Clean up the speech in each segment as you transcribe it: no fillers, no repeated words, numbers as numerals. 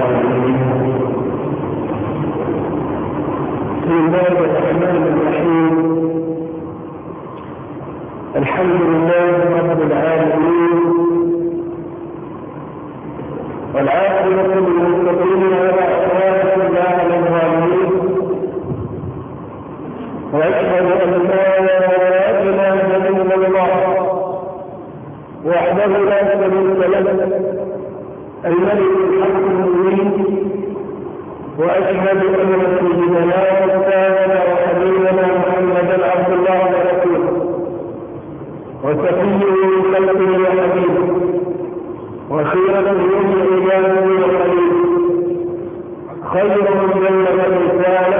بسم الله الرحمن الرحيم. الحمد لله رب العالمين، والعاقبة للمتقين ولا عدوان إلا على الظالمين، وأشهد أن لا إله إلا الله وحده لا شريك له الملك الحق المبين، وأشهد أن سيدنا وسيدنا وحبيبنا محمدا عبد الله ورسوله وسفيه من خلقه وحبيبه وخيرة من عباده وخليله، خير من بلغ الرسالة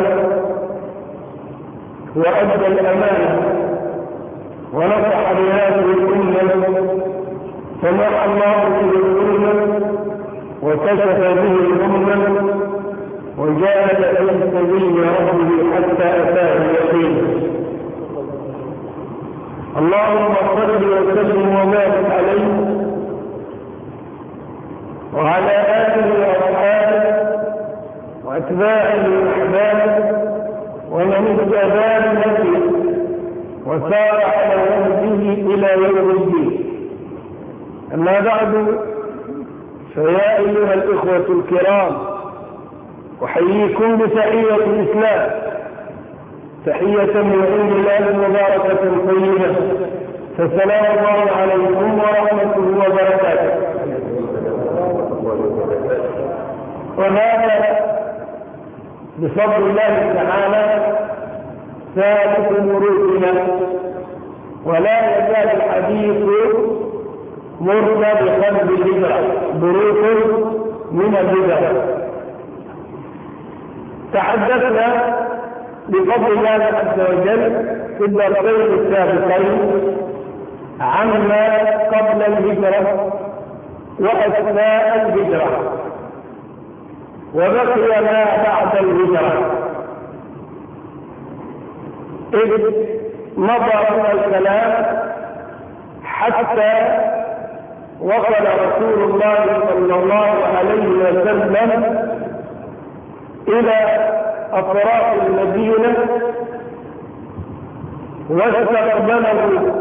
وأدى الأمانة ونصح لهذه الأمة، سمح الله به الأمة وكشف به الأمة وجاهد في سبيل ربه حتى أتاه اليقين. اللهم صل وسلم وبارك عليه وعلى آله وأصحابه وأتباعه وأحبابه ومن اهتدى بهديه وسار على نهجه إلى يوم الدين. أما بعد، فيا أيها الإخوة الكرام، أحييكم بتحية الإسلام، تحية من عند الله مباركة طيبة، فسلام الله عليكم ورحمته وبركاته. وهذا بفضل الله تعالى ثالث مروقنا، ولا يزال الحديث مرنا بقلب الهجرة، بروق من الهجرة. تحدثنا بفضل الله عز وجل في الدرسين السابقين عما قبل الهجرة وأثناء الهجرة، وبقي ما بعد الهجرة، إذ مضى من الكلام حتى وصل رسول الله صلى الله عليه وسلم إلى أطراف المدينة، واستقبله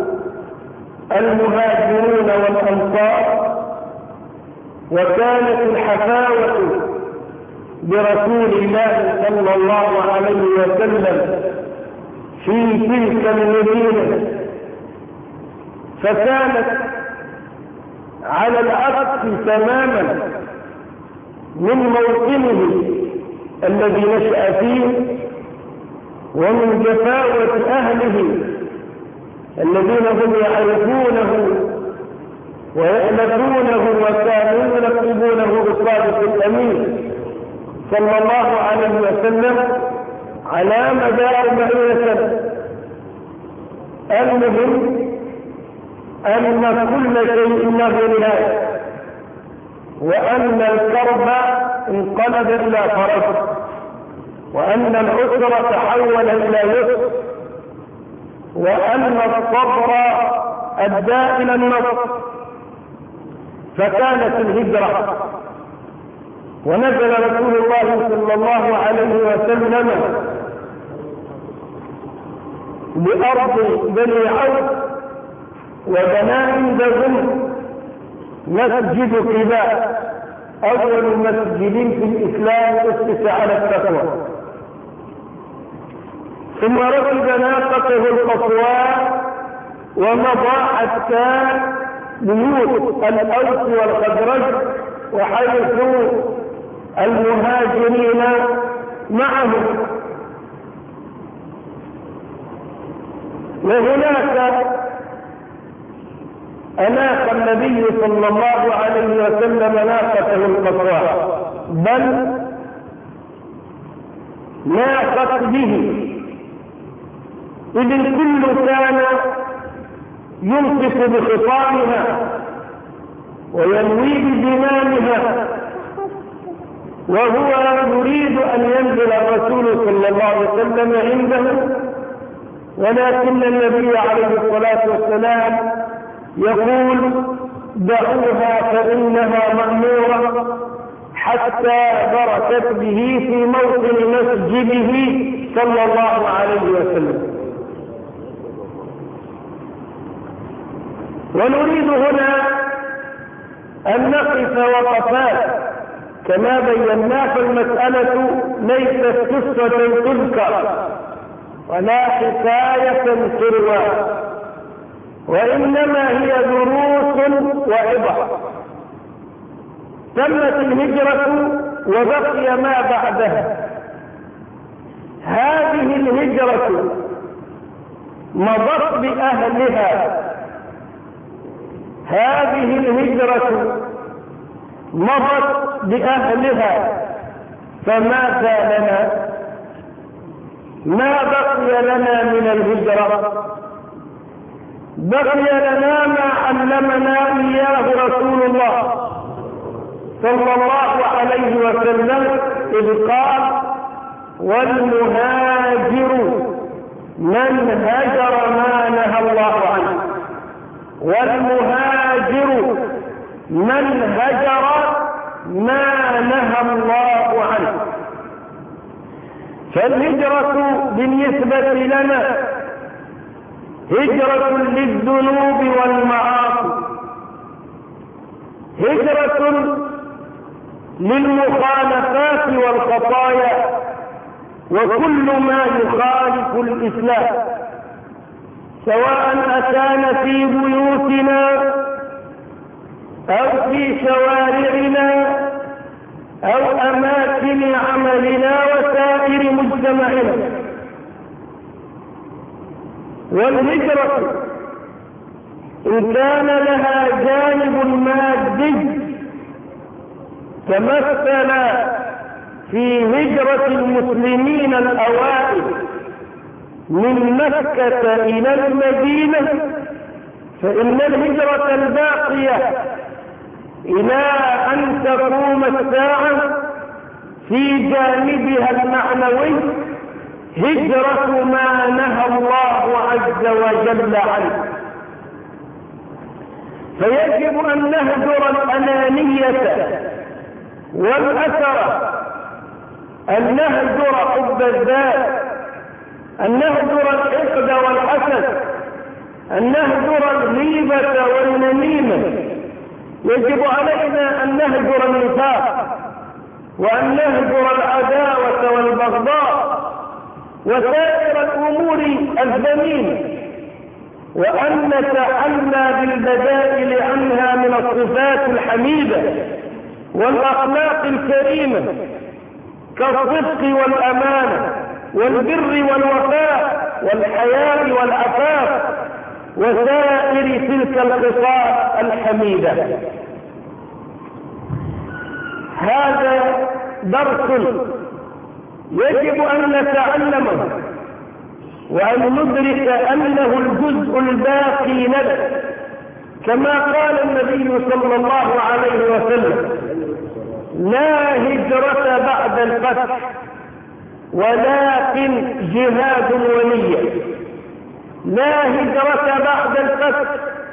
المهاجرون والأنصار، وكانت الحفاوة برسول الله صلى الله عليه وسلم في تلك المدينة، فكانت على العكس تماما من موطنه الذي نشأ فيه، ومن جفاوة أهله الذين هم يعرفونه ويألفونه وكانوا يلقبونه بالصادق الأمين صلى الله عليه وسلم على مدار 100 سنة. المهم أن كل شيء له نهاية، وأن الكرب انقلب إلى فرج، وأن العسر تحول إلى يسر، وأن الصبر أدى إلى النصر. فكانت الهجرة، ونزل رسول الله صلى الله عليه وسلم بأرض بني عوف وبنى عندهم مسجد قباء، أول مسجد في الإسلام أسس على التقوى. ثم ركب ناقته القصواء ومضى حتى بيوت الأوس والخزرج وحيث المهاجرين معه. وهناك أناق النبي صلى الله عليه وسلم ناقته القصواء، بل ناقت به، إذ الكل كان ينطق بخطامها وينوي بزمامها، وهو يريد أن ينزل الرسول صلى الله عليه وسلم عنده، ولكن النبي عليه الصلاة والسلام يقول: دعوها فإنها مأمورة حتى بركت به في موطن مسجده صلى الله عليه وسلم. ونريد هنا أن نقف وقفات كما بينا، فالمسألة ليست قصة تذكر ولا حكاية تروى، وإنما هي دروس وعبر. تمت الهجرة وبقي ما بعدها. هذه الهجرة مضت بأهلها، هذه الهجرة مضت بأهلها، فماذا لنا؟ ما بقي لنا من الهجرة؟ بقي لنا ما علمنا إياه رسول الله صلى الله عليه وسلم، إذ قال: والمهاجر من هجر ما نهى الله عنه. والمهاجر من هجر ما نهى الله عنه. فالهجرة بالنسبة لنا هجرة للذنوب والمعاصي، هجرة للمخالفات والخطايا وكل ما يخالف الإسلام، سواء أكان في بيوتنا أو في شوارعنا أو أماكن عملنا وسائر مجتمعنا. والهجرة إن كان لها جانب مادي تمثل في هجرة المسلمين الأوائل من مكة إلى المدينة، فإن الهجرة الباقية إلى أن تقوم الساعة في جانبها المعنوي هجرة ما نهى الله عز وجل عنه. فيجب أن نهجر الأنانية والأثر، أن نهجر حب الذات، أن نهجر الحقد والحسد، أن نهجر الغيبة والنميمة. يجب علينا أن نهجر النفاق، وأن نهجر العداوة والبغضاء وسائر الأمور الذميمة، وأن نتحلى بالبدائل عنها من الصفات الحميدة والأخلاق الكريمة كالصدق والأمانة والبر والوفاء والحياء والعفاف وسائر تلك الخصال الحميدة. هذا درس يجب أن نتعلمه وأن ندرك أنه الجزء الباقي لنا، كما قال النبي صلى الله عليه وسلم: لا هجرة بعد الفتح ولكن جهاد ونية. لا هجرة بعد الفتح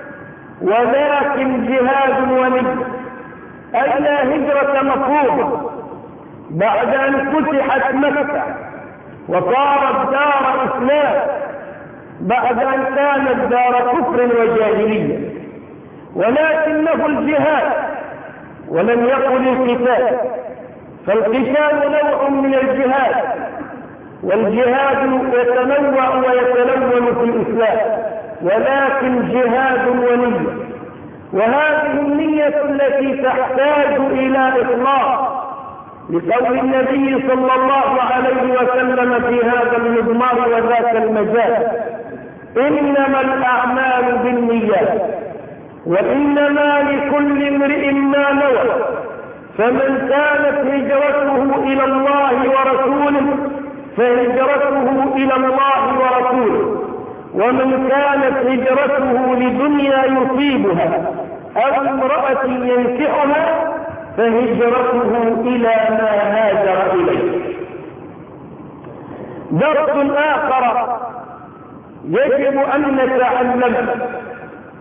ولكن جهاد ونية، أي لا هجرة مفروضة بعد أن فتحت مكة وصارت دار إسلام بعد أن كانت دار كفر وجاهلية، ولكنه الجهاد ولم يقل القتال، فالقتال نوع من الجهاد، والجهاد يتنوع ويتلون في الإسلام، ولكن جهاد ونية. وهذه النية التي تحتاج إلى إخلاص، لقول النبي صلى الله عليه وسلم في هذا المضمار وذاك المجال: إنما الأعمال بالنيات وإنما لكل امرئ ما نوى، فمن كانت هجرته إلى الله ورسوله فهجرته إلى الله ورسوله، ومن كانت هجرته لدنيا يصيبها أو امرأة ينكحها فهجرته إلى ما هاجر إليه. درس آخر يجب أن نتعلم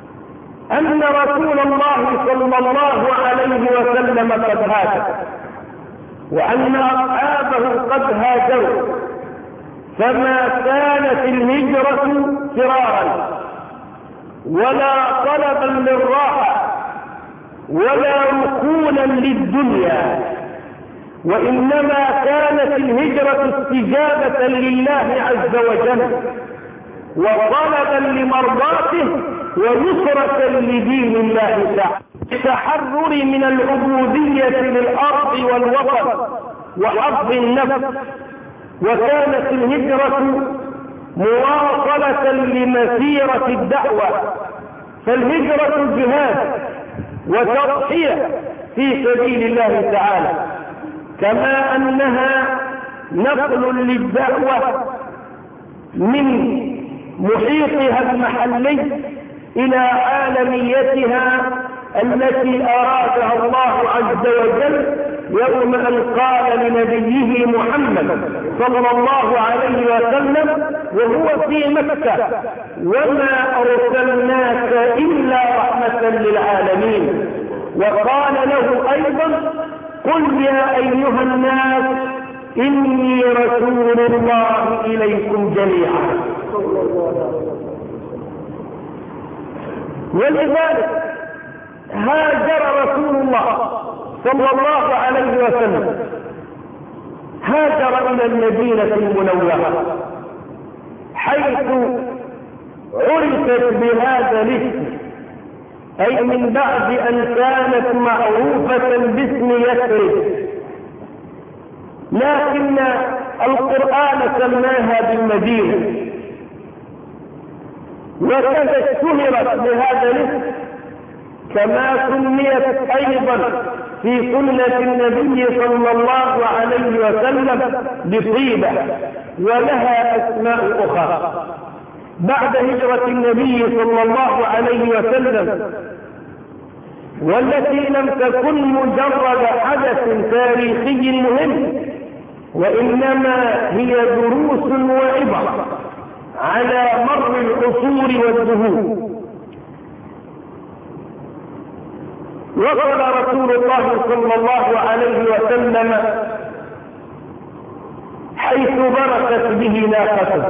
أن رسول الله صلى الله عليه وسلم قد هاجر، وأن أصحابه قد هاجروا، فما كانت الهجرة فرارا ولا طلبا للراحة ولا ركونا للدنيا، وإنما كانت الهجرة استجابة لله عز وجل وطلبا لمرضاته ونصرة لدين الله تعالى، التحرر من العبودية للأرض والوطن وحظ النفس. وكانت الهجرة مواصلة لمسيرة الدعوة، فالهجرة جهاد وتضحية في سبيل الله تعالى، كما أنها نقل للدعوة من محيطها المحلي إلى عالميتها التي أرادها الله عز وجل يوم أن قال لنبيه محمد صلى الله عليه وسلم وهو في مكة: وما أرسلناك إلا رحمة للعالمين. وقال له أيضا: قل يا أيها الناس إني رسول الله إليكم جميعا. ولذلك هاجر رسول الله صلى الله عليه وسلم، هاجر إلى المدينة المنورة حيث عرفت بهذا الاسم، أي من بعد أن كانت معروفة باسم يثرب، لكن القرآن سماها بالمدينة، وكذا اشتهرت بهذا الاسم كما سميت أيضا في سنة النبي صلى الله عليه وسلم بطيبة، ولها أسماء أخرى. بعد هجرة النبي صلى الله عليه وسلم، والتي لم تكن مجرد حدث تاريخي مهم، وإنما هي دروس وعبر على مر العصور والدهور. وصل رسول الله صلى الله عليه وسلم حيث بركت به ناقته،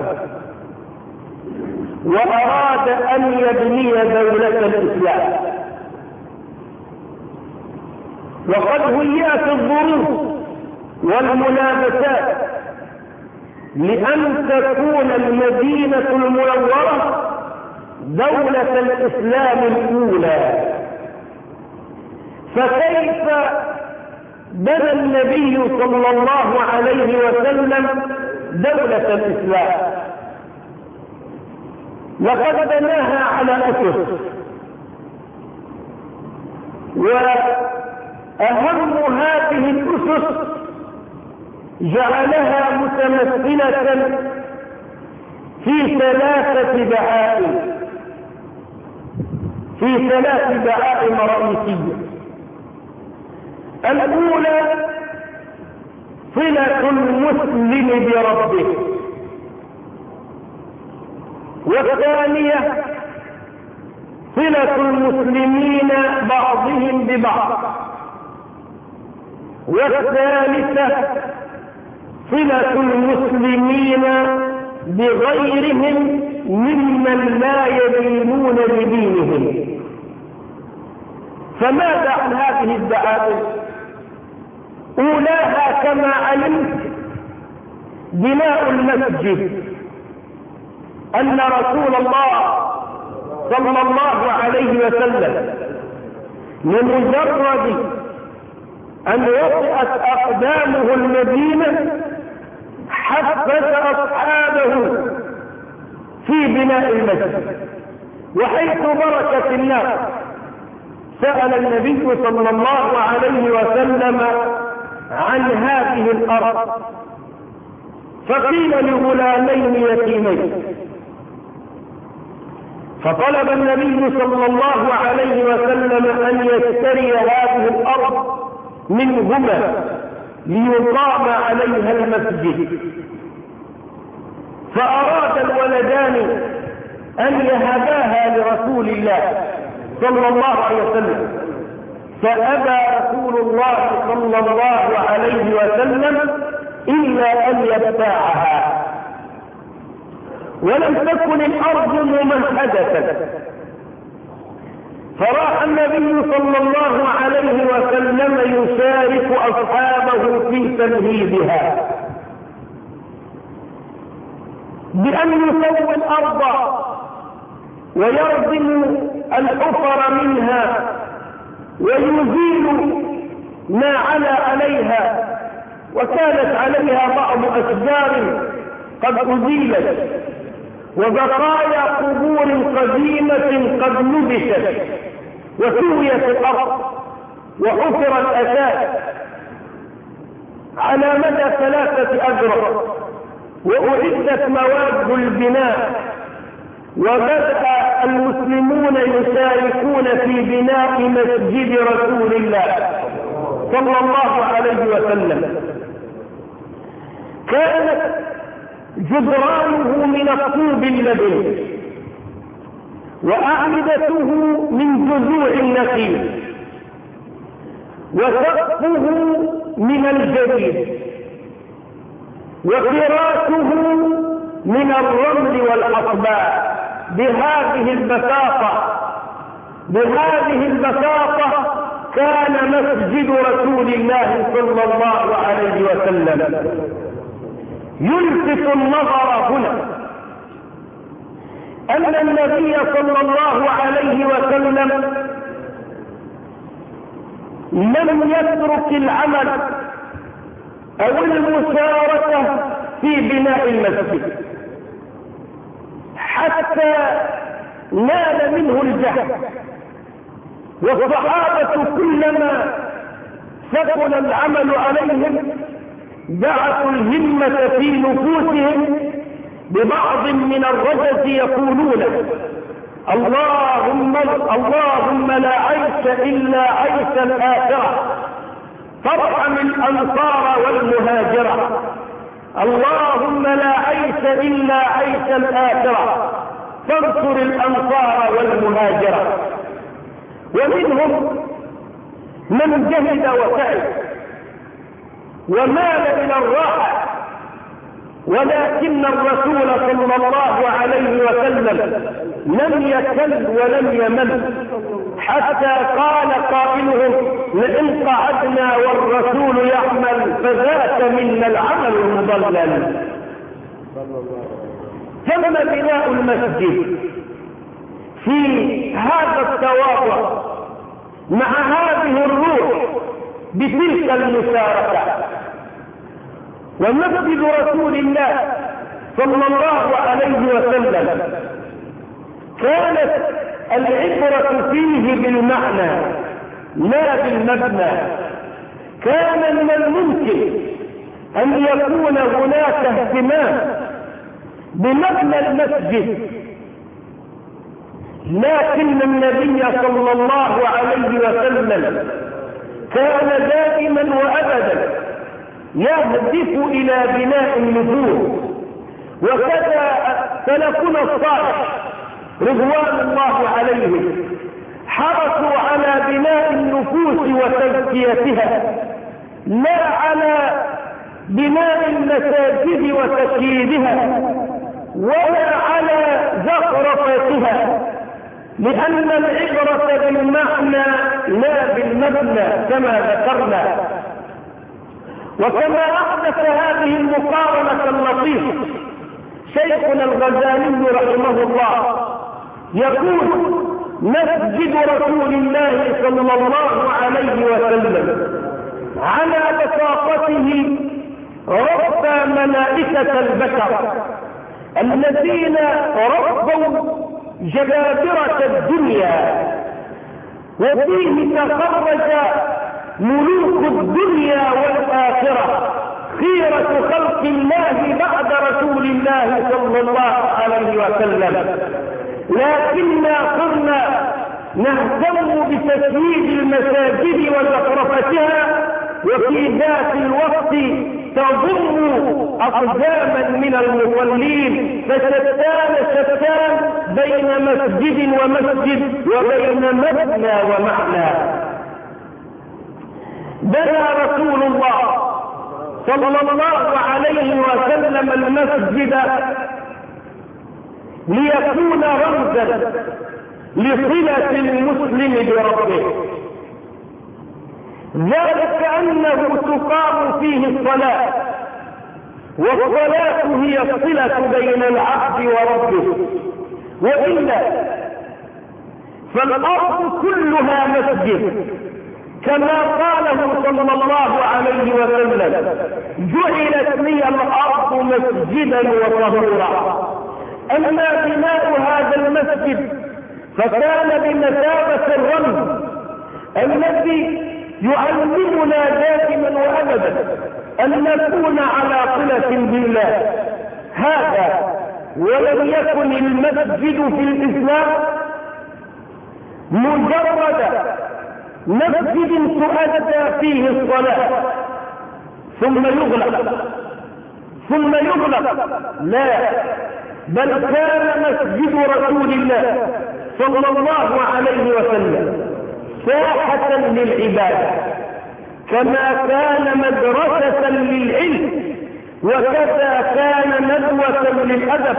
وأراد أن يبني دولة الإسلام، وقد هيأت الظروف والملابسات لأن تكون المدينة المنورة دولة الإسلام الأولى. فكيف بنى النبي صلى الله عليه وسلم دولة الإسلام؟ لقد بناها على أسس، وأهم هذه الأسس جعلها متمثلة في ثلاث دعائم رئيسية. الأولى صلة المسلم بربه، والثانية صلة المسلمين بعضهم ببعض، والثالثة صلة المسلمين بغيرهم ممن لا يدينون بدينهم. فماذا عن هذه الدعائم؟ أولاها كما علمت بناء المسجد، أن رسول الله صلى الله عليه وسلم لمجرد أن وطئت أقدامه المدينة حفز أصحابه في بناء المسجد، وحيث بركت الناس سأل النبي صلى الله عليه وسلم عن هذه الأرض، فقيل لغلامين يتيمين، فطلب النبي صلى الله عليه وسلم أن يشتري هذه الأرض منهما ليقام عليها المسجد. فأراد الولدان أن يهباها لرسول الله صلى الله عليه وسلم، فأبى رسول الله صلى الله عليه وسلم أن يبتاعها، ولم تكن الأرض ممهدة، فراح النبي صلى الله عليه وسلم يشارك أصحابه في تمهيدها بأن يسوي الأرض ويردم الحفر منها ويزيل ما علا عليها، وكانت عليها بعض أشجار قد أزيلت وبقايا قبور قديمة قد نبشت، وسويت الأرض وحفر الأساس على مدى 3 أذرع، وأعدت مواد البناء، وبدأ المسلمون يشاركون في بناء مسجد رسول الله صلى الله عليه وسلم. كانت جدرانه من الطوب اللبن، وأعمدته من جذوع النخيل، وسقفه من الجديد، وفراشه من الرمل والحصباء. بهذه البساطة كان مسجد رسول الله صلى الله عليه وسلم. يلفت النظر هنا أن النبي صلى الله عليه وسلم لم يترك العمل أو المشاركة في بناء المسجد حتى نال منه الجهد، والصحابة كلما ثقل العمل عليهم بعثوا الهمة في نفوسهم ببعض من الرجس يقولون: اللهم لا عيش إلا عيش الآخرة، فارحم الأنصار والمهاجرة. اللهم لا عيش إلا عيش الآخرة، فانصر الأنصار والمهاجرة. ومنهم من جهد وسعد ومال إلى الراحة، ولكن الرسول صلى الله عليه وسلم لم يكل ولم يمل، حتى قال قائلهم: لئن قعدنا والرسول يعمل فذاك منا العمل المضلل. تم بناء المسجد في هذا التواضع مع هذه الروح بتلك المشاركة. ومسجد رسول الله صلى الله عليه وسلم كانت العبرة فيه بالمعنى لا بالمبنى. كان من الممكن أن يكون هناك اهتمام بمبنى المسجد، لكن النبي صلى الله عليه وسلم كان دائما وأبدا يهدف إلى بناء النفوس. وكذا سلفنا الصالح رضوان الله عليهم حرصوا على بناء النفوس وتزكيتها، لا على بناء المساجد وتشييدها ولا على زخرفتها، لأن العبرة بالمعنى لا بالمبنى كما ذكرنا. وكما أحدث هذه المقارنة اللطيفة شيخنا الغزالي رحمه الله، يقول: مسجد رسول الله صلى الله عليه وسلم على بساطته ربى ملائكة البشر الذين ربوا جبابرة الدنيا، وفيه تخرج ملوك الدنيا والآخرة، خيرة خلق الله بعد رسول الله صلى الله عليه وسلم. لكننا صرنا نهتم بتسويد المساجد وزخرفتها، وفي ذات الوقت تضم أقداما من المصلين، فشتان بين مسجد ومسجد وبين مبنى ومعنى. بنى رسول الله صلى الله عليه وسلم المسجد ليكون رمزا لصلة المسلم بربه، ذلك أنه تقام فيه الصلاة، والصلاة هي الصلة بين العبد وربه، وإلا فالأرض كلها مسجد، كما قاله صلى الله عليه وسلم: جعلت لي الأرض مسجدا وطهورا. أما بناء هذا المسجد فكان بمثابة الرمز الذي يعلمنا دائما وأبدا أن نكون على صلة بالله. هذا ولم يكن المسجد في الإسلام مجرد مسجد تؤدى فيه الصلاة ثم يغلق، لا، بل كان مسجد رسول الله صلى الله عليه وسلم ساحة للعبادة، كما كان مدرسة للعلم، وكذا كان ندوة للأدب،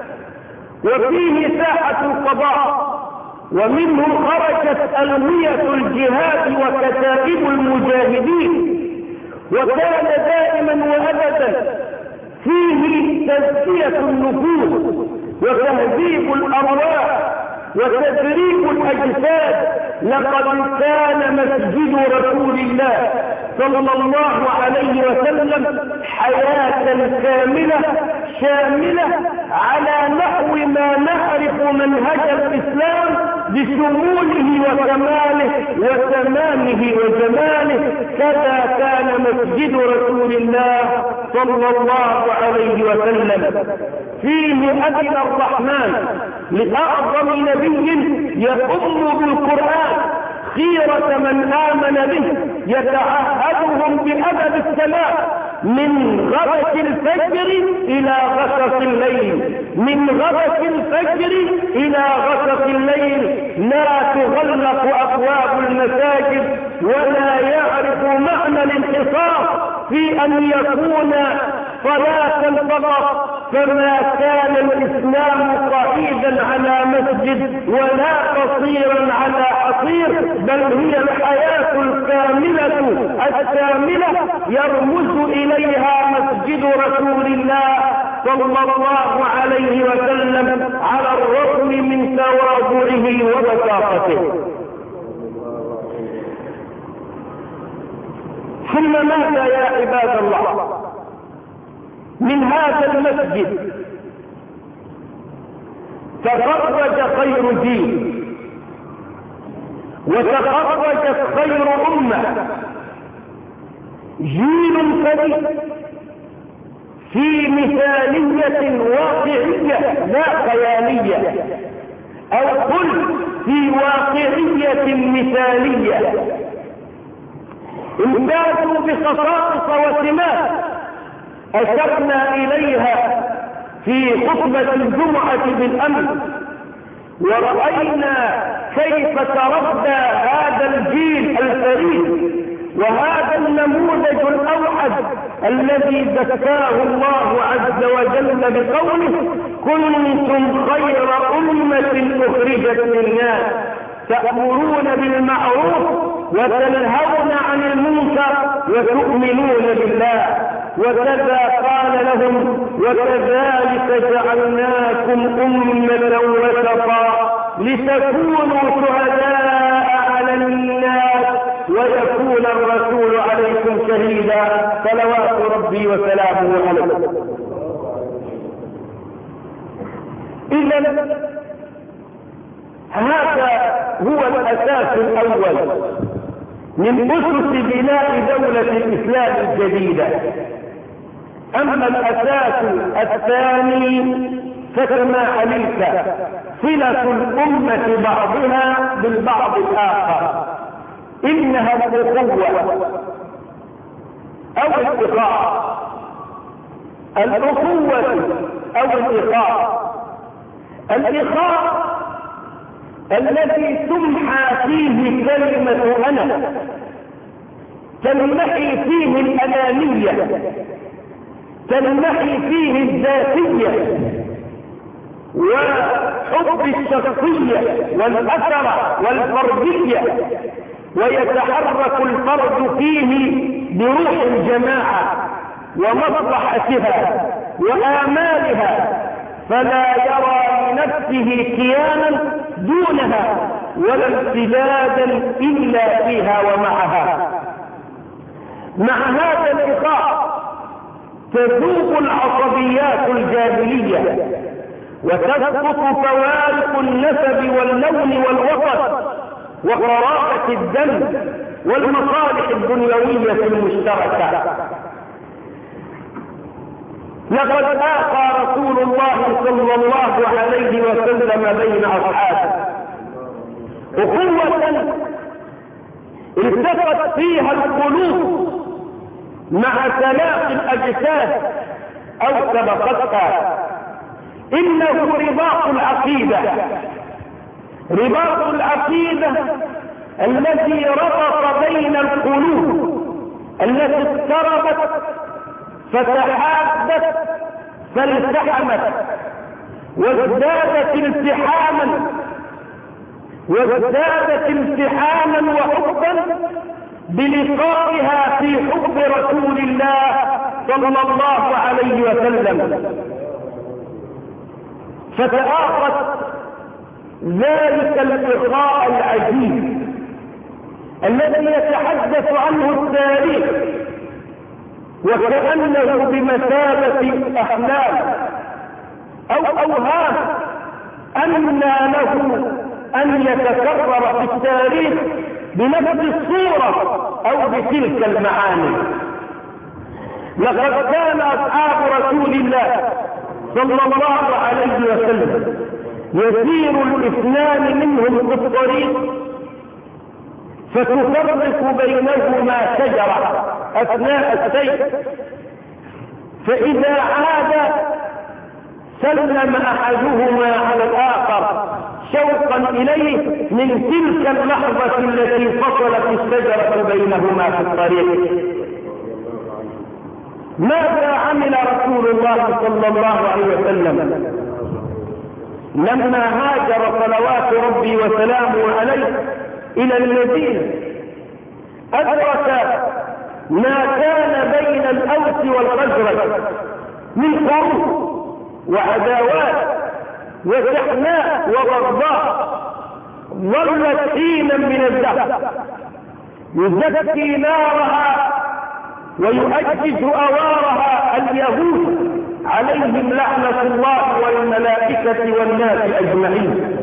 وفيه ساحة القضاء، ومنه خرجت ألوية الجهاد وكتائب المجاهدين، وكان دائما وأبدا فيه تزكية النفوس وتهذيب الأرواح وتدريب الأجساد. لقد كان مسجد رسول الله صلى الله عليه وسلم حياة كاملة شاملة على نحو ما نعرف منهج الإسلام بشموله وكماله وتمامه وجماله. كذا كان مسجد رسول الله صلى الله عليه وسلم، فيه أذن الرحمن لأعظم نبي يقوم بالقرآن خيرة من آمن به، يتعهدهم بأدب السلام من غبس الفجر إلى غسق الليل، من غبس الفجر إلى غسق الليل. لا تغلق أبواب المساجد، ولا يعرف معنى الانحصار في أن يكون صلاة فقط، فما كان الإسلام قائدا على مسجد ولا قصيرا على حصير، بل هي الحياة الكاملة الشاملة يرمز إليها مسجد رسول الله صلى الله عليه وسلم على الرغم من تواضعه وبساطته. ثم ماذا يا عباد الله؟ من هذا المسجد تخرج خير دين، وتخرجت خير أمة، جيل فريد في مثالية واقعية لا خيالية، أو قل في واقعية مثالية، امتازوا بخصائص وسمات أشرنا إليها في خطبة الجمعة بالأمس، ورأينا كيف تربى هذا الجيل الفريد وهذا النموذج الأوحد الذي زكاه الله عز وجل بقوله: كنتم خير أمة أخرجت للناس تأمرون بالمعروف وتنهون عن المنكر وتؤمنون بالله. وكذا قال لهم: وكذلك جعلناكم أمة وسطا لتكونوا شهداء على الناس ويكون الرسول عليكم شهيدا. صلوات ربي وسلامه عليه. إذن هذا هو الأساس الأول من أسس بناء دولة الإسلام الجديدة. أما الأساس الثاني فكما علمت صلة الأمة بعضها بالبعض الآخر، إنها الأخوة أو الإخاء، الأخوة أو الإخاء. الإخاء الذي تمحى فيه كلمة أنا، تنمحي فيه الأنانية، تنمحي فيه الذاتية وحب الشخصية والأثر والفردية، ويتحرك الفرد فيه بروح الجماعة ومصلحتها وآمالها، فلا يرى لنفسه كيانا دونها ولا امتدادا إلا فيها ومعها. مع هذا الإخاء تذوب العصبيات الجاهلية وتسقط فوارق النسب واللون والوطن وقرابة الدم والمصالح الدنيوية المشتركة. لقد آقى رسول الله صلى الله عليه وسلم بين أصحابه أخوة التقت فيها القلوب مع تلاقي الأجساد أو سبقتها. إنه رباط العقيدة، رباط العقيدة الذي ربط بين القلوب التي اضطربت فتحابت فالتحمت وازدادت التحاما وحبا بلقائها في حب رسول الله صلى الله عليه وسلم، فتآخت ذلك اللقاء العجيب الذي يتحدث عنه التاريخ وكأنه بمثابة أحلام أو أوهام أن له أن يتكرر في التاريخ بنفس الصورة أو بتلك المعاني. لقد كان أصحاب رسول الله صلى الله عليه وسلم يسير الاثنان منهم في الطريق فتفرق بينهما شجرة أثناء السير، فإذا عاد سلم أحدهما على الآخر شوقا إليه من تلك اللحظة التي فصلت الشجرة بينهما في الطريق. ماذا عمل رسول الله صلى الله عليه وسلم لما هاجر صلوات ربي وسلامه عليه إلى المدينة؟ أدرك ما كان بين الأوس والخزرج من حروب وعداوات وشحناء وبغضاء ظلت حينا من الدهر يزكي نارها ويؤجج أوارها اليهود عليهم لعنة الله والملائكة والناس أجمعين.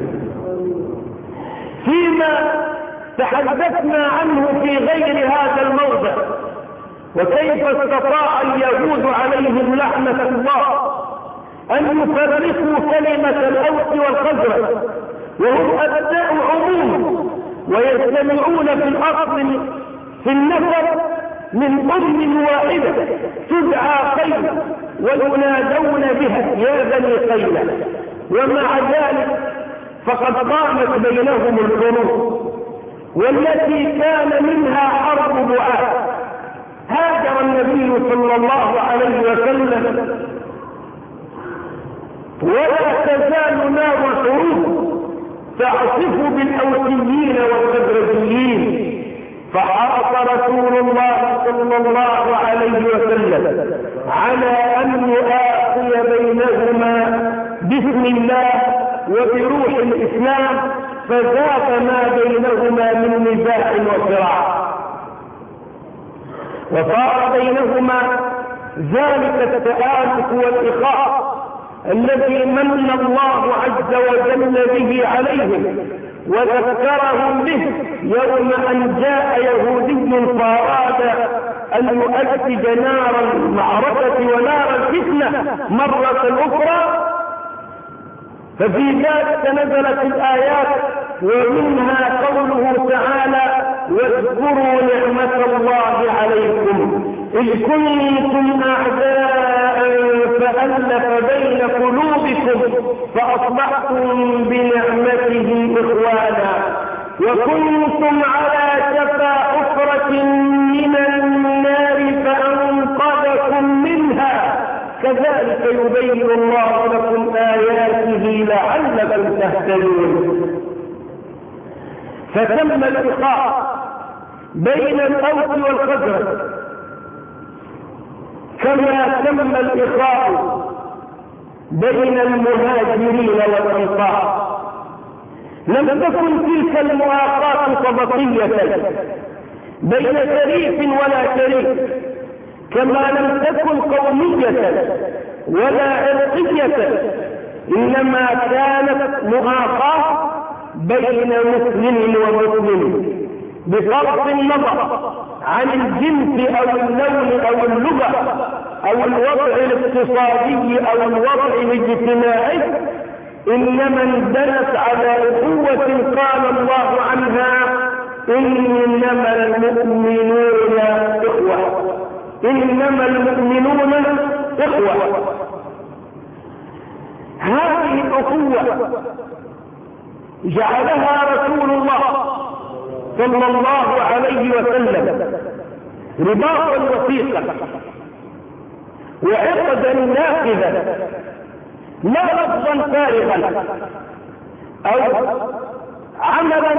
فيما تحدثنا عنه في غير هذا الموضع وكيف استطاع اليهود عليهم لعنة الله أن يفرقوا كلمة الأوس والخزرج وهم أبناء عموم ويجتمعون في الأصل في النسب من أم واحدة تدعى قيل وينادون بها يا بني قيل، ومع ذلك فقد قامت بينهم الحروب والتي كان منها حرب دعاة. هاجر النبي صلى الله عليه وسلم ولا تزال نار الحروب تعصف بالأوسيين والخزرجيين، فحرص رسول الله صلى الله عليه وسلم على أن يؤاخي بينهما باسم الله وبروح الإسلام، فذاك ما بينهما من نزاع وصراع، وصار بينهما ذلك التآلف والإخاء الذي من الله عز وجل به عليهم وذكرهم به يوم أن جاء يهودي فأراد أن يؤجج نار المعركة ونار الفتنة مرة أخرى، ففي ذلك نزلت الآيات ومنها قوله تعالى واذكروا نعمة الله عليكم إذ كنتم أعداء فألف بين قلوبكم فأصبحتم بنعمته إخوانا وكنتم على شفا حفرة من النار فأنقذكم منها كذلك يبين الله لكم آياته لعلكم تهتدون. فتم الإخاء بين الأوس والخزرج كما تم الإخاء بين المهاجرين والأنصار. لم تكن تلك المؤاخاة طبقية بين شريف ولا شريف، كما لم تكن قومية ولا عرقية، إنما كانت مؤاخاة بين مسلم ومسلم بصرف النظر عن الجنس أو اللون أو اللغة أو الوضع الاقتصادي أو الوضع الاجتماعي، إنما اندلت على أخوة قال الله عنها إنما المؤمنون إخوة، إنما المؤمنون إخوة. هذه الأخوة جعلها رسول الله صلى الله عليه وسلم رباطا وثيقا وعقدا نافذا، لا لفظا فارغا أو عملا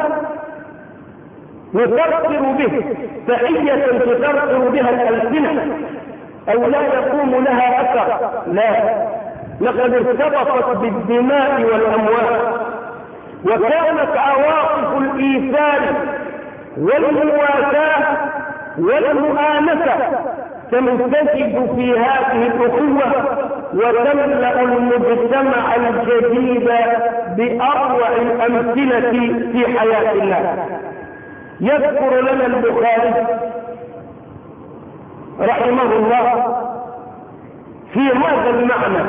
نترقر به، تحية تترقر بها الألسنة أو لا يقوم لها أثر، لا، لقد ارتبطت بالدماء والأموال، وكانت عواطف الإيثار والمواساة والمؤانسة تمتزج في هذه الأخوة وتملأ المجتمع الجديد بأروع الأمثلة في حياة الناس. يذكر لنا البخاري رحمه الله في هذا المعنى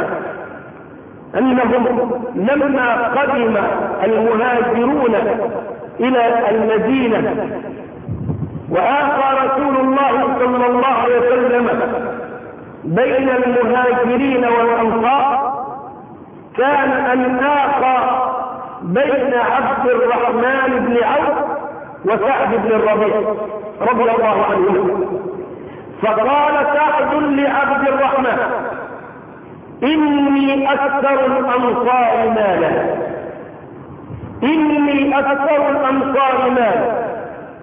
أنهم لما قدم المهاجرون إلى المدينة وآخى رسول الله صلى الله عليه وسلم بين المهاجرين والأنصار، كان أن آخى بين عبد الرحمن بن عوف وسعد بن الربيع رضي الله عنهم. فقال سعد لعبد الرحمن إني أكثر الأنصار مالا، إني أكثر الأنصار مالا،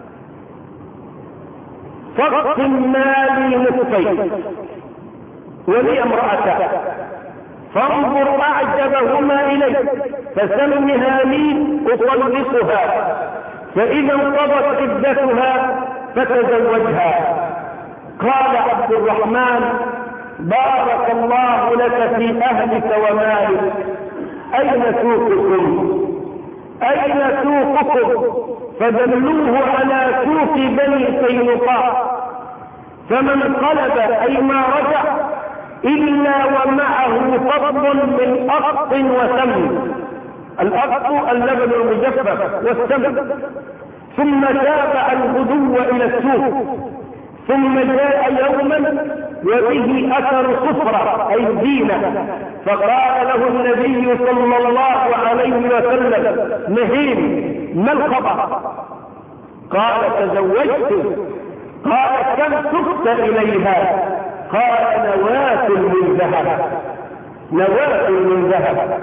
فاقسم مالي نصفين ولي امرأتان، فانظر أعجبهما إليك فسمها لي أطلقها، فإذا انقضت عدتها فتزوجها. قال عبد الرحمن بارك الله لك في أهلك ومالك، أين سوقكم؟ أين سوقكم؟ فدلوه على سوق بني قينقاع، فمن قلب أي ما رجع إلا ومعه فضل من أقط وسمن، الأقط اللبن المجفف والسمن. ثم تابع الغدو إلى السوق، ثم جاء يوما وبه أثر صفرة أي زينة، فقال له النبي صلى الله عليه وسلم مهين ما الخبر؟ قال تزوجت. قال كم سقت إليها؟ قال نواة من ذهب، نواة من ذهب.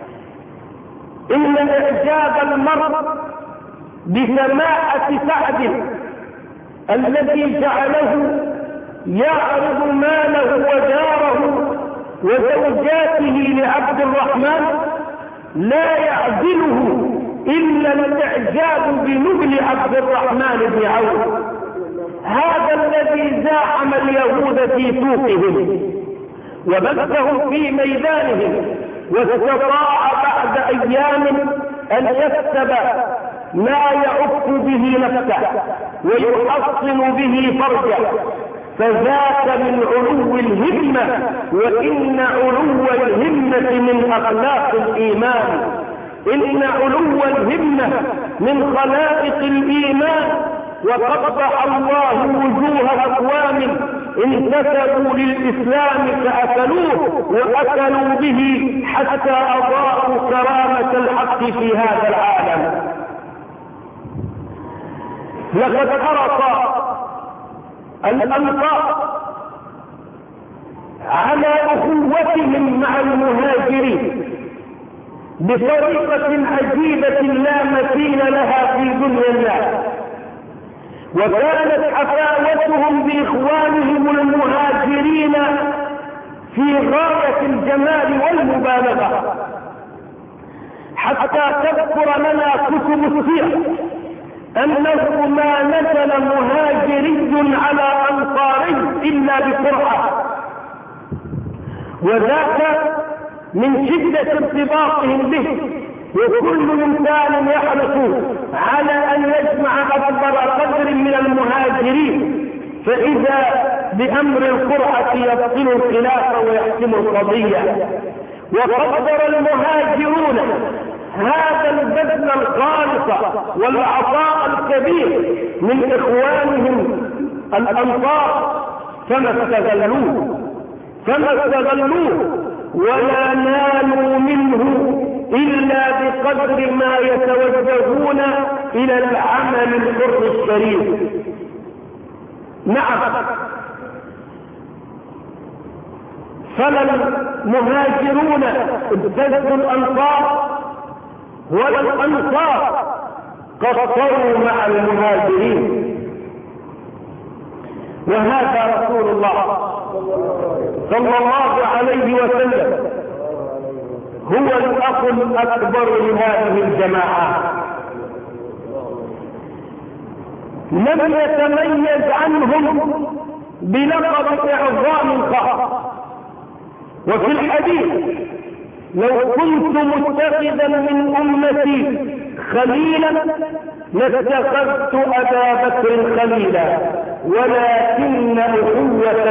إن إعجاب المرء بسماعة سعد الذي جعله يعرض ماله وداره وزوجاته لعبد الرحمن لا يعزله إلا الإعجاب بنبل عبد الرحمن بن عوف، هذا الذي زاحم اليهود في سوقهم وبثهم في ميدانهم، واستطاع بعد أيام أن يكسب ما يعف به نفسه ويحصن به فرجه، فذاك من علو الهمة، وإن علو الهمة من أخلاق الإيمان، إن علو الهمة من خلائق الإيمان. وقطع الله وجوه أقوام انتسبوا للإسلام فأكلوه وأكلوا به حتى أضاءوا كرامة الحق في هذا العالم. لقد حرص الأنصار على أخوتهم مع المهاجرين بطريقة عجيبة لا مثيل لها في دنيا الله، وكانت حفاوتهم بإخوانهم المهاجرين في غاية الجمال والمبالغة، حتى تذكر لنا كتب السير أنه ما نزل مهاجري على أنصاري إلا بسرعة، وذاك من شدة ارتباطهم به، وكل إنسان يحرص على أن يجمع أكبر قدر من المهاجرين، فإذا بأمر القرعة يبطل الخلاف ويحسم القضية. وقدر المهاجرون هذا البذل الخالص والعطاء الكبير من إخوانهم الأنصار فما استغلوه ولا نالوا منه إلا بقدر ما يتوجهون إلى العمل الحر الشريف. نعم، فلا المهاجرون ابتدوا الأنصار ولا الأنصار قصروا مع المهاجرين. وهذا رسول الله صلى الله عليه وسلم هو الأخ الأكبر لهذه الجماعة، لم يتميز عنهم بلقب إعظام خاص. وفي الحديث: لو كنت متخذا من أمتي خليلا لاتخذت أبا بكر خليلا، ولكن أخوة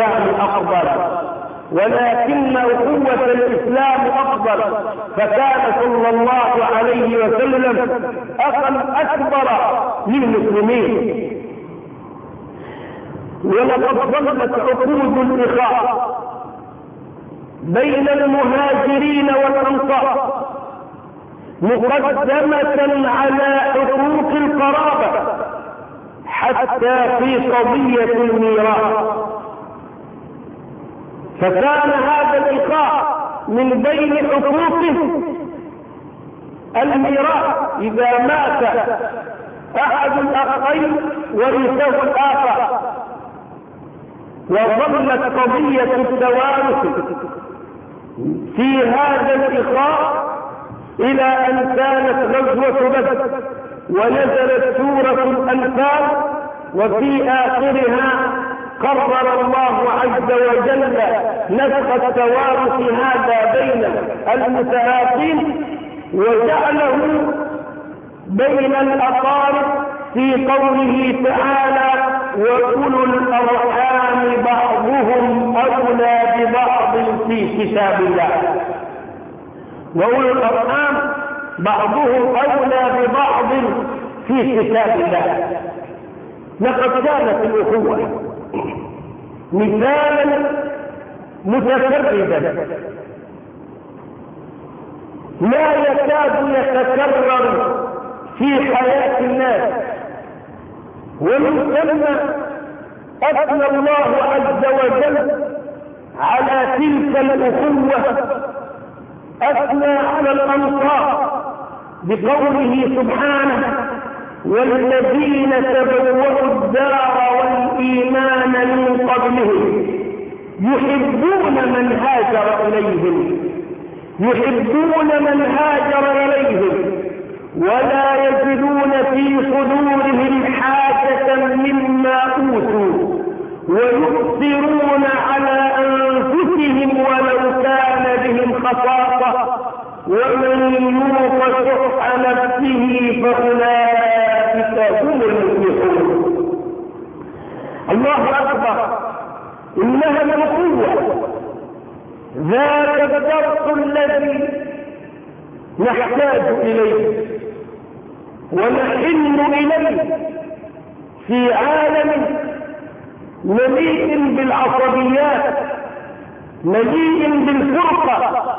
الإسلام أفضل. فكان صلى الله عليه وسلم أخا أكبر للمسلمين. ولقد ظلت عقود الإخاء بين المهاجرين والأنصار مقدمة على حقوق القرابة حتى في قضية الميراث، فكان هذا الإخاء من بين حقوقه الميراث. إذا مات أحد الأخين ورثه الآخر، وظلت قضية التوارث في هذا الإخاء إلى أن كانت غزوة بدر ونزلت سورة الأنفال، وفي آخرها قرر الله عز وجل نسخ التوارث هذا بين المتآخين، وجعله بين الأقارب في قوله تعالى: وأولو الأرحام بعضهم أولى ببعض في كتاب الله. وأولو الأرحام بعضهم أولى ببعض في كتاب الله. لقد كانت الأخوة مثالا متفردا لا يكاد يتكرر في حياة الناس، ومن ثم أثنى الله عز وجل على تلك الأخوة، أثنى على الأنصار بقوله سبحانه: والذين تبوأوا الدار والإيمان من قبلهم يحبون من هاجر إليهم ولا يجدون في صدورهم حاجة مما أوتوا ويؤثرون على أنفسهم ولو كان بهم خصاصة ومن يوق شح نفسه فأولئك هم المفلحون. الله أكبر، إنها الأخوة ذاك الدرس الذي نحتاج إليه ونحن إليه في عالم مليء بالعصبيات، مليء بالفرقة،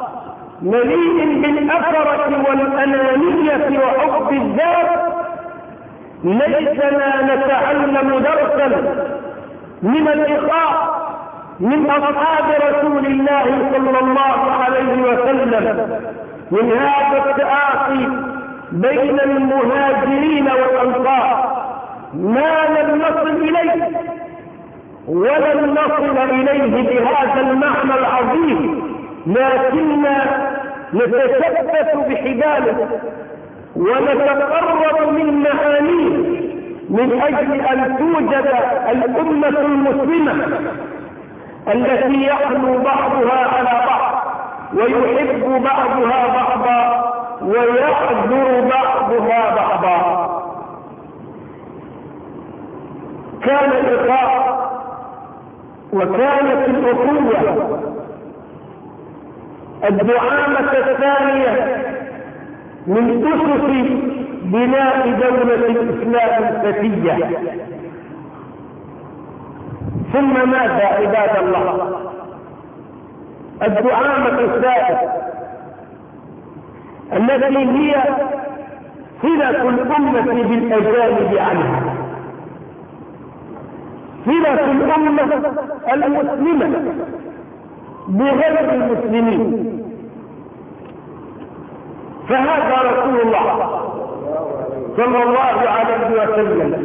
مليء بالأثرة والأنانية وحب الذات. ليتنا نتعلم درسا من الإخاء من أصحاب رسول الله صلى الله عليه وسلم، من هذا التآخي بين المهاجرين والأنصار ما لم نصل إليه ولن نصل إليه بهذا المعنى العظيم، لكننا نتشبث بحباله ونتقرب من معانيه من أجل أن توجد الأمة المسلمة التي يحنو بعضها على بعض ويحب بعضها بعضا ويحذر بعضها بعضا. كان الإخاء وكانت الأخوة الدعامة الثانية من أسس بناء دولة الإسلام الفتية. ثم ماذا عباد الله؟ الدعامة الثالثة التي هي صلة الأمة بالأجانب عنها، صلة الأمة المسلمة بغير المسلمين. فهذا رسول الله صلى الله عليه وسلم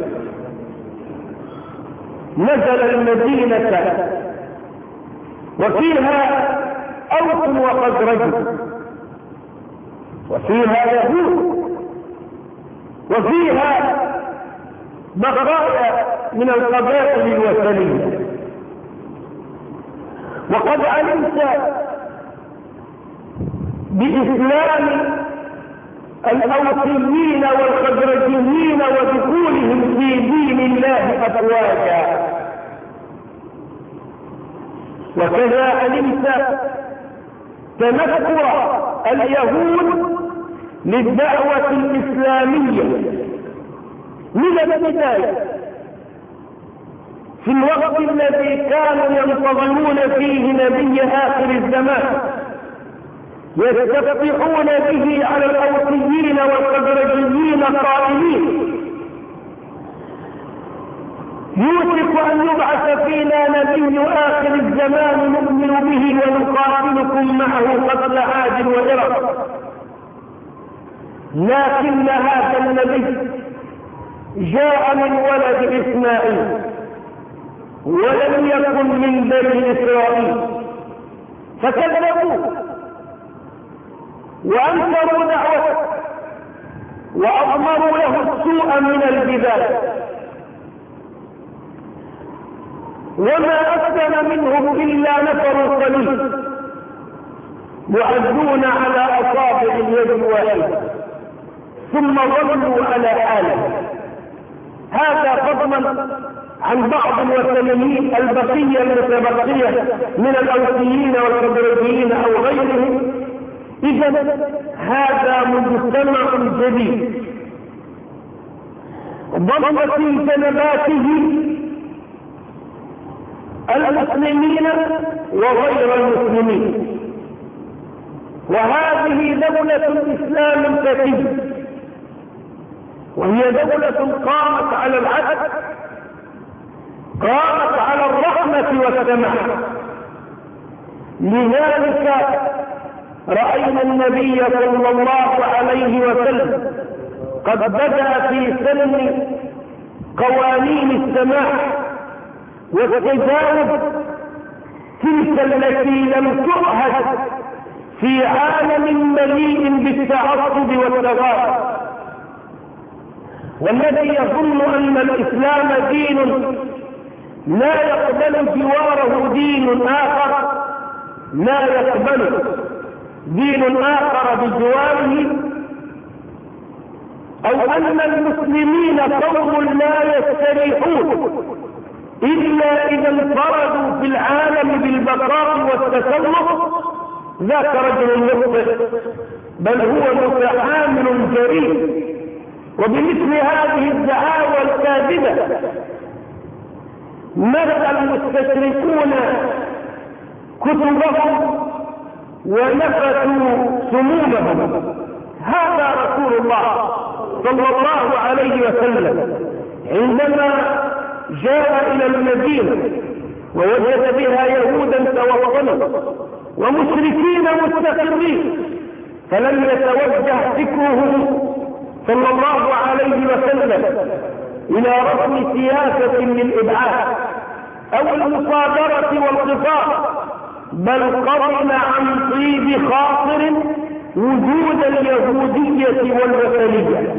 نزل المدينة وفيها أوس وخزرج وفيها يهود وفيها بقايا من القبائل الوثنية. وقد علمت بإسلام الأوسيين والخزرجيين ودخولهم في دين الله أفواجا، وكذا علمت تنكر اليهود للدعوة الإسلامية من البداية في الوقت الذي كانوا ينتظرون فيه نبي آخر الزمان يستفتحون به على الأوسيين والخزرجيين قائلين: يوشك أن يبعث فينا نبي آخر الزمان نؤمن به ونقاتلكم معه قتل عاد وإرم. لكن هذا النبي جاء من ولد إسماعيل ولم يكن من بني إسرائيل، فكذبوه وأنكروا دعوته وأضمروا له السوء من الجبال، وما أسلم منهم إلا نفر قليل يعدون على أصابع اليد الواحدة ثم ظلوا على حاله. هذا فضلا عن بعض الوثنيين البقية المتبقية من الأوسيين والخزرجيين أو غيرهم. إذن هذا مجتمع جديد ضم في جنباته المسلمين وغير المسلمين، وهذه دولة الإسلام الفتي، وهي دولة قامت على العدل، قامت على الرحمة والسماح. لذلك رأينا النبي صلى الله عليه وسلم قد بدأ في سن قوانين السماح والتجاوز تلك التي لم تعهد في عالم مليء بالتعصب والتغاضي، والذي يظن أن الإسلام دين لا يقبل جواره دين آخر، لا يقبل دين آخر بجواره، أو أن المسلمين قوم لا يستريحون إلا إذا انفردوا في العالم بالبقاء والتسلط، ذاك رجل يخطئ، بل هو متحامل جريء. وبمثل هذه الدعاوى الكاذبة ملأ المستشرقون كتبهم ونفثوا سمومهم. هذا رسول الله صلى الله عليه وسلم عندما جاء إلى المدينة ووجد بها يهودا توطنوا ومشركين مستقرين، فلم يتوجه فكره صلى الله عليه وسلم إلى رسم سياسة للإبعاد أو المصادرة والقطاع، بل قرن عن طيب خاطر وجود اليهودية والوثنية،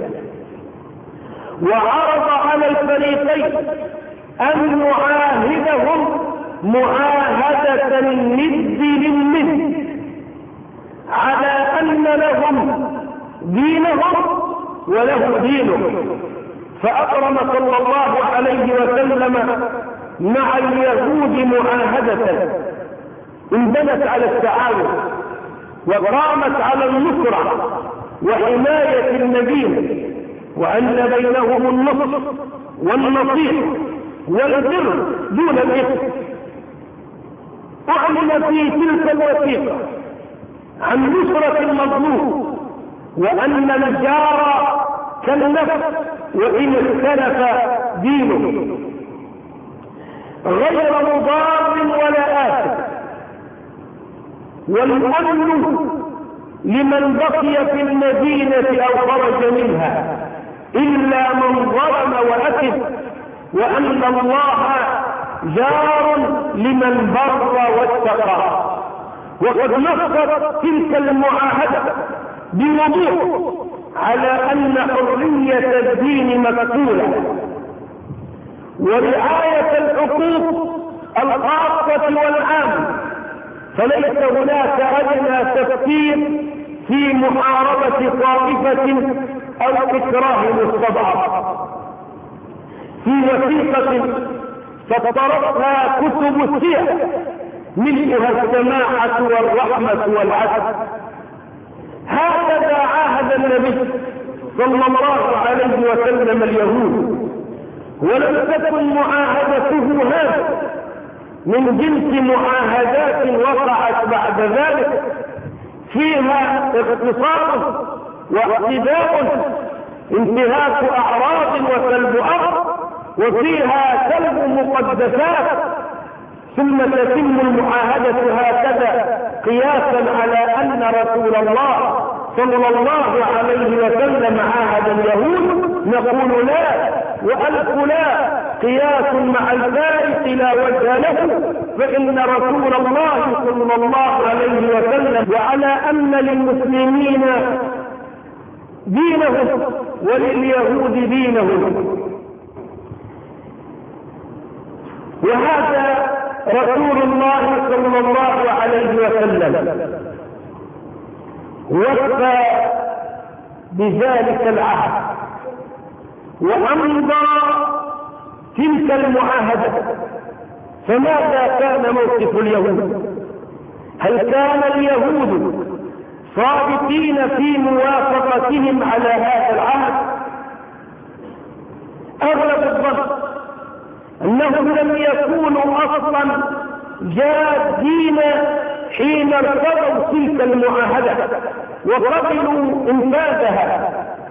وعرض على الفريقين أن نعاهدهم معاهدة الند للند على أن لهم دينهم وله دينهم. فأقرم صلى الله عليه وسلم مع اليهود معاهدة انبنت على التعاون وقامت على النصرة وحماية المدينة، وأن بينهم النصر والنصير والبر دون الإثم. أعلن في تلك الوثيقة عن نصرة المظلوم، وأن الجار كالنفس وإن اختلف دينه، غير مضار ولا آثم، والأمن لمن بقي في المدينة أو خرج منها إلا من ظلم وأثم، وأن الله جار لمن بر واتقى. وقد نصت تلك المعاهدة بوضوح على أن حرية الدين مكفولة ورعاية الحقوق الخاصة والعامة، فليس هناك أدنى تفكير في محاربة طائفة أو إكراه مستضعف. في وثيقة فطرتها كتب السير ملئها السماحة والرحمة والعدل. هكذا عاهد النبي صلى الله عليه وسلم اليهود، ولم تكن معاهدته هذا من جنس معاهدات وقعت بعد ذلك فيها اغتصاب واعتداء، انتهاك أعراض وسلب أرض، وفيها سلب مقدسات، ثم تتم المعاهدة هكذا قياسا على أن رسول الله صلى الله عليه وسلم عاهد اليهود. نقول لا وألف لا، قياس مع الفارق لا وجه له، فإن رسول الله صلى الله عليه وسلم وعلى أن للمسلمين دينهم ولليهود دينهم. وهذا رسول الله صلى الله عليه وسلم وفى بذلك العهد وأمضى تلك المعاهدة. فماذا كان موقف اليهود؟ هل كان اليهود صادقين في موافقتهم على هذا العهد؟ أغلب الظن أنهم لم يكونوا أصلا جادين حين ارتضوا تلك المعاهدة وقبلوا إنفاذها،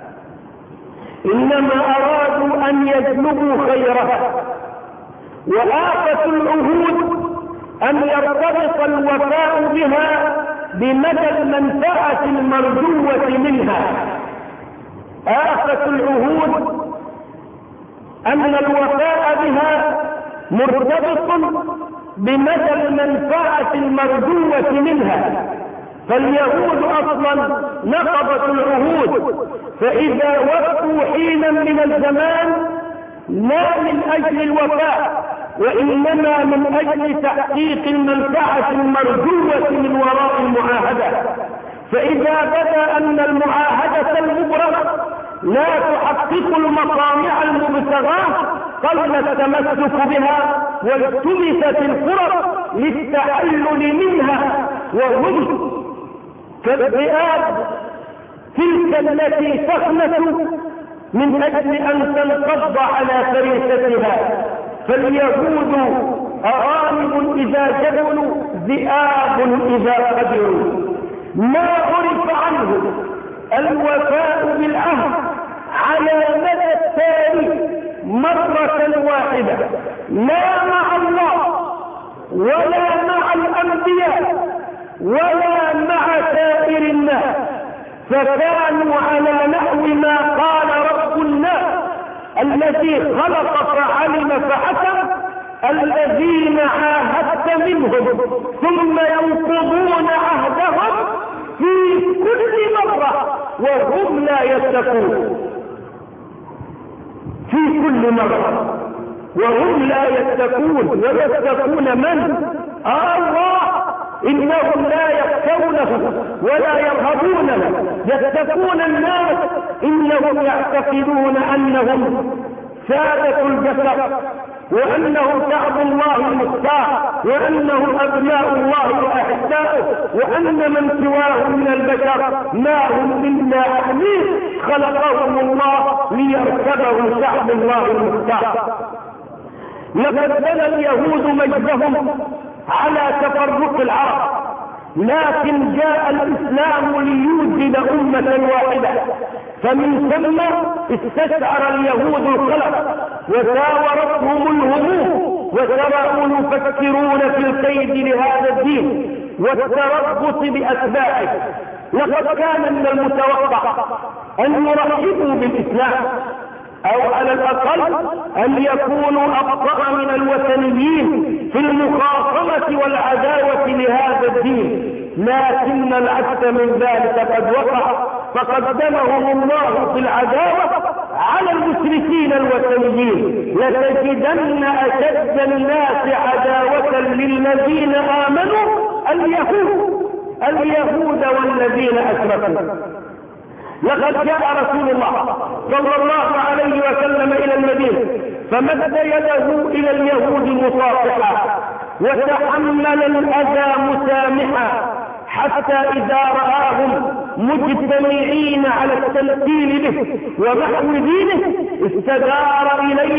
إنما أرادوا أن يجلبوا خيرها. وآفة العهود أن يرتبط الوفاء بها بمدى المنفعة المرجوة منها. آفة العهود أن الوفاء بها مرتبط بمدى المنفعة المرجوة منها، فاليهود أصلا نقضت العهود، فإذا وفوا حينا من الزمان لا من أجل الوفاء، وإنما من أجل تحقيق المنفعة المرجوة من وراء المعاهدة. فإذا بدا أن المعاهدة المبرمة لا تحقق المطامع المبتغاة قل التمسك بها والتمست الفرص للتحلل منها، وهم كالذئاب تلك التي تخنس من أجل أن تنقض على فريستها. فاليهود أغانم إذا جبلوا، ذئاب إذا قدروا. ما عرف عنه الوفاء بالعهد على مدى التاريخ مرة واحدة، لا مع الله ولا مع الأنبياء ولا مع سائر الناس، فكانوا على نحو ما قال رب الناس الذي خلق فعلم فحكم: الذين عاهدت منهم ثم ينقضون عهدهم في كل مرة وهم لا يتقون. في كل مرة وهم لا يتقون. ويتقون من؟ الله. إنهم لا يخشونه ولا يرهبونه. يتقون الناس إنهم يعتقدون أنهم سادة البشر، وأنهم شعب الله المختار، وأنهم أبناء الله وأحباؤه، وأن من سواهم من البشر ما هم إلا حميد خلقهم الله ليركبهم شعب الله المختار. لقد بنى اليهود مجدهم على تفرق العرب، لكن جاء الإسلام ليوجد أمة واحدة، فمن ثم استشعر اليهود الخلق وساورتهم الهموم وصاروا يفكرون في الكيد لهذا الدين والتربص بأتباعه. لقد كان من المتوقع أن يرحبوا بالإسلام، أو على الأقل أن يكونوا أبطأ من الوثنيين في المخاصمة والعداوة لهذا الدين، لكن العكس من ذلك قد وقع، فقدمهم الله في العداوة على المشركين الوثنيين. لتجدن أشد الناس عداوة للذين آمنوا اليهود والذين أشركوا. لقد جاء رسول الله صلى الله عليه وسلم إلى المدينة فمد يده إلى اليهود مصافحا وتحمل الأذى مسامحا، حتى إذا رآهم مجتمعين على التمثيل به ومحو دينه استدار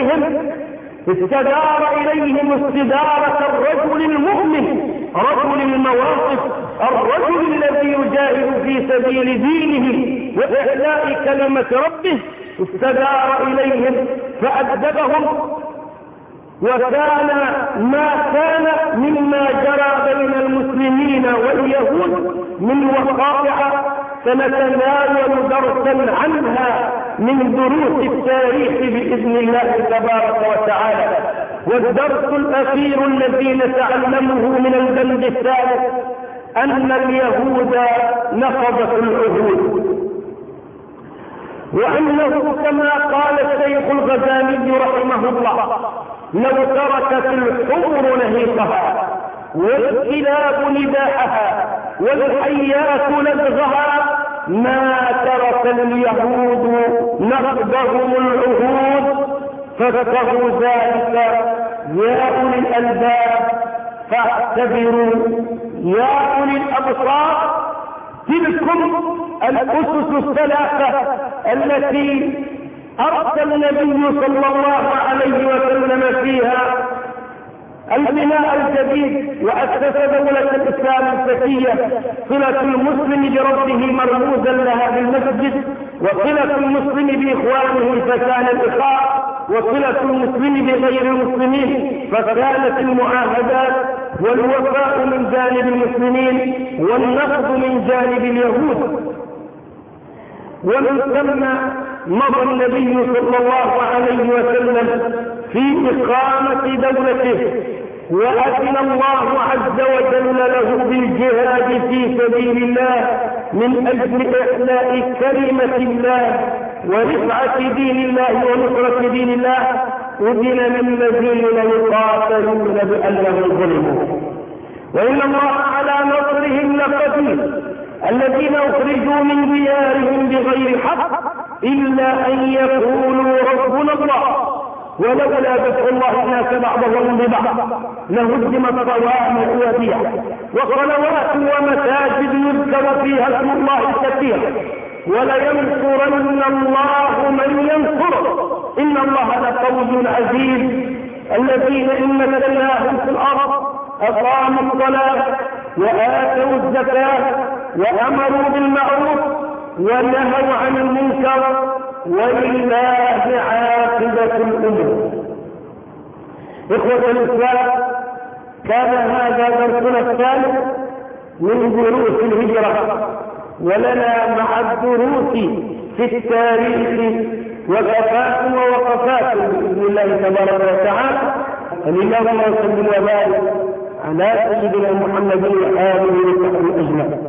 إليهم استدارة الرجل المؤمن، رجل المواقف، الرجل الذي يجاهد في سبيل دينه وإعلاء كلمة ربه. استدار إليهم فأدبهم، وكان ما كان مما جرى بين المسلمين واليهود من وقائع سنتناول درسا عنها من دروس التاريخ بإذن الله تبارك وتعالى. والدرس الأخير الذي نتعلمه من البند الثالث أن اليهود نقضت العهود، وأنه كما قال الشيخ الغزالي رحمه الله: لو تركت الحمر نهيقها والكلاب نباحها والحيات لدغها ما ترك اليهود نقضهم العهود. فاتقوا ذلك يا أولي الألباب فاعتبروا يا أولي الأبصار. تلكم الأسس الثلاثة التي أرسل النبي صلى الله عليه وسلم فيها البناء الجديد وأسس دولة الإسلام الفتية: صلة المسلم بربه مرموزا لها بالمسجد، وصلة المسلم بإخوانه فكان الإخاء، وصلة المسلم بغير المسلمين فكانت المعاهدات، والوفاء من جانب المسلمين والنقض من جانب اليهود. ومن ثم مضى النبي صلى الله عليه وسلم في إقامة دولته، وأذن الله عز وجل له بالجهاد في سبيل الله من أجل إحياء كلمة الله ورفعة دين الله ونصرة دين الله. أذن للذين يقاتلون بأنهم ظلموا وإن الله على نصرهم لقدير. الذين أخرجوا من ديارهم بغير حق إلا أن يقولوا ربنا الله، ولولا دفع الله الناس بعضهم ببعض لهدمت صوامع وبيع وصلوات ومساجد يذكر فيها اسم الله كثيرا، ولينصرن الله من ينصره إن الله لقوي عزيز. الذين إن مكناهم في الأرض أقاموا الصلاة وآتوا الزكاة وأمروا بالمعروف ونهوا عن المنكر ولله عاقبة الأمور. إخوة الإسلام، كان هذا درسنا الثالث من دروس الهجرة، ولنا مع الدروس في التاريخ وقفات ووقفات بإذن الله تبارك وتعالى. اللهم صل وبارك على سيدنا محمد وآله وصحبه أجمعين.